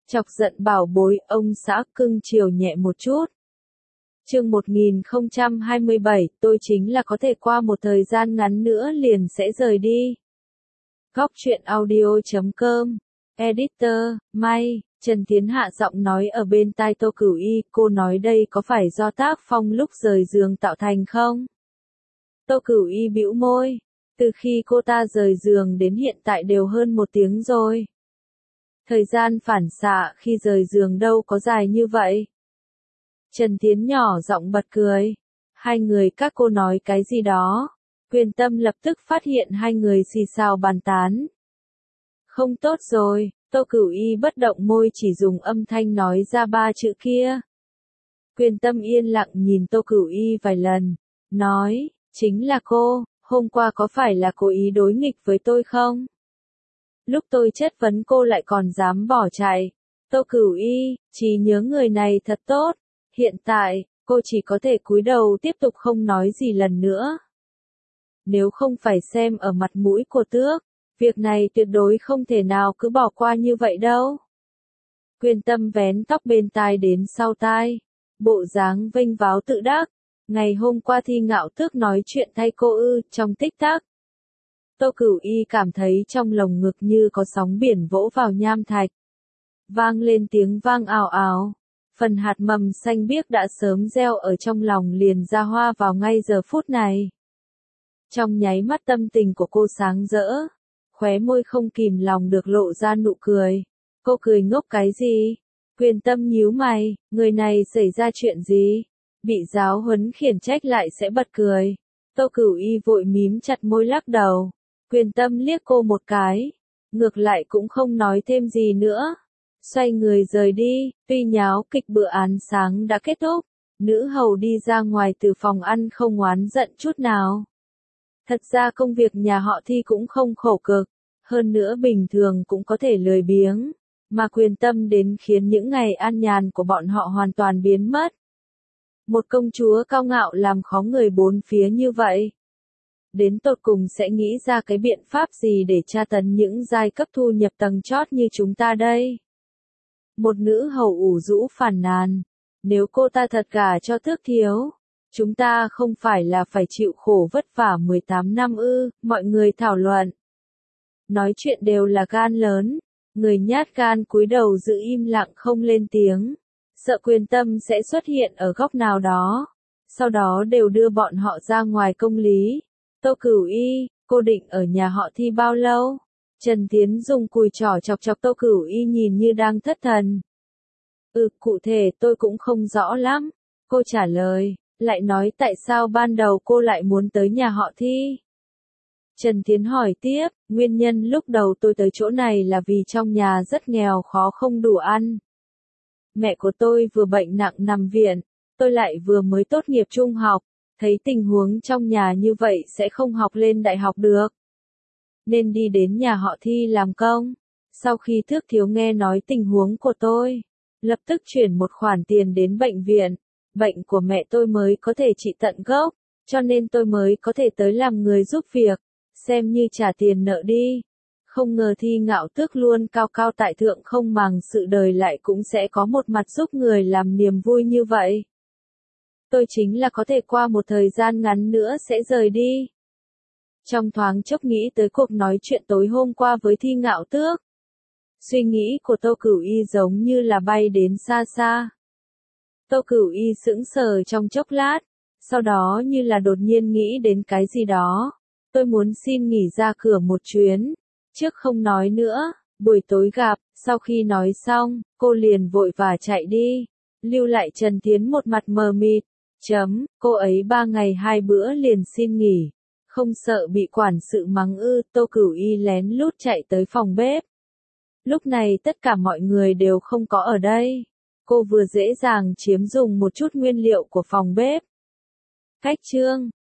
Chọc giận bảo bối, ông xã cưng chiều nhẹ một chút. Chương 1027, tôi chính là có thể qua một thời gian ngắn nữa liền sẽ rời đi. Góc truyện audio.com. Editor, May, Trần Tiến Hạ giọng nói ở bên tai Tô Cửu Y, cô nói đây có phải do tác phong lúc rời giường tạo thành không? Tô Cửu Y bĩu môi, từ khi cô ta rời giường đến hiện tại đều hơn 1 tiếng rồi. Thời gian phản xạ khi rời giường đâu có dài như vậy. Trần Tiến nhỏ giọng bật cười. Hai người các cô nói cái gì đó. Quyền Tâm lập tức phát hiện hai người xì xào bàn tán. Không tốt rồi, Tô Cửu Y bất động môi chỉ dùng âm thanh nói ra 3 chữ kia. Quyền Tâm yên lặng nhìn Tô Cửu Y vài lần, nói, chính là cô, hôm qua có phải là cố ý đối nghịch với tôi không? Lúc tôi chất vấn cô lại còn dám bỏ chạy. Tô Cửu Y, trí nhớ người này thật tốt. Hiện tại, cô chỉ có thể cúi đầu tiếp tục không nói gì lần nữa. Nếu không phải xem ở mặt mũi của Tước, việc này tuyệt đối không thể nào cứ bỏ qua như vậy đâu. Quyền Tâm vén tóc bên tai đến sau tai, bộ dáng vênh váo tự đắc. Ngày hôm qua Thi Ngạo Tước nói chuyện thay cô trong tích tắc. Tô Cửu Y cảm thấy trong lồng ngực như có sóng biển vỗ vào nham thạch. Vang lên tiếng vang ào ào. Phần hạt mầm xanh biếc đã sớm gieo ở trong lòng liền ra hoa vào ngay giờ phút này. Trong nháy mắt tâm tình của cô sáng rỡ, khóe môi không kìm lòng được lộ ra nụ cười. Cô cười ngốc cái gì? Quyền Tâm nhíu mày, người này xảy ra chuyện gì? Bị giáo huấn khiển trách lại sẽ bật cười. Tô Cửu Y vội mím chặt môi lắc đầu. Quyền Tâm liếc cô một cái, ngược lại cũng không nói thêm gì nữa. Xoay người rời đi, tuy nháo kịch bữa ăn sáng đã kết thúc, nữ hầu đi ra ngoài từ phòng ăn không oán giận chút nào. Thật ra công việc nhà họ Thi cũng không khổ cực, hơn nữa bình thường cũng có thể lười biếng, mà Quyền Tâm đến khiến những ngày an nhàn của bọn họ hoàn toàn biến mất. Một công chúa cao ngạo làm khó người bốn phía như vậy. Đến tột cùng sẽ nghĩ ra cái biện pháp gì để tra tấn những giai cấp thu nhập tầng chót như chúng ta đây? Một nữ hầu ủ rũ phàn nàn, nếu cô ta thật gả cho Tước thiếu, chúng ta không phải là phải chịu khổ vất vả 18 năm ư? Mọi người thảo luận. Nói chuyện đều là gan lớn, người nhát gan cúi đầu giữ im lặng không lên tiếng, sợ Quyền Tâm sẽ xuất hiện ở góc nào đó, sau đó đều đưa bọn họ ra ngoài công lý. Tô Cửu Y, cô định ở nhà họ Thi bao lâu? Trần Tiến dùng cùi trỏ chọc chọc Tô Cửu Y nhìn như đang thất thần. Cụ thể tôi cũng không rõ lắm. Cô trả lời, lại nói tại sao ban đầu cô lại muốn tới nhà họ Thi? Trần Tiến hỏi tiếp, nguyên nhân lúc đầu tôi tới chỗ này là vì trong nhà rất nghèo khó không đủ ăn. Mẹ của tôi vừa bệnh nặng nằm viện, tôi lại vừa mới tốt nghiệp trung học, thấy tình huống trong nhà như vậy sẽ không học lên đại học được. Nên đi đến nhà họ Thi làm công. Sau khi Tước thiếu nghe nói tình huống của tôi, lập tức chuyển một khoản tiền đến bệnh viện. Bệnh của mẹ tôi mới có thể trị tận gốc, cho nên tôi mới có thể tới làm người giúp việc, xem như trả tiền nợ đi. Không ngờ Thi Ngạo Tước luôn cao cao tại thượng không màng sự đời lại cũng sẽ có một mặt giúp người làm niềm vui như vậy. Tôi chính là có thể qua một thời gian ngắn nữa sẽ rời đi. Trong thoáng chốc nghĩ tới cuộc nói chuyện tối hôm qua với Thi Ngạo Tước. Suy nghĩ của Tô Cửu Y giống như là bay đến xa xa. Tô Cửu Y sững sờ trong chốc lát, sau đó như là đột nhiên nghĩ đến cái gì đó. Tôi muốn xin nghỉ ra cửa một chuyến, trước không nói nữa, buổi tối gặp. Sau khi nói xong, cô liền vội vã chạy đi, lưu lại Trần Tiến một mặt mờ mịt. Cô ấy 3 ngày 2 bữa liền xin nghỉ, không sợ bị quản sự mắng ư? Tô Cửu Y lén lút chạy tới phòng bếp. Lúc này tất cả mọi người đều không có ở đây. Cô vừa dễ dàng chiếm dùng một chút nguyên liệu của phòng bếp. Khách trương,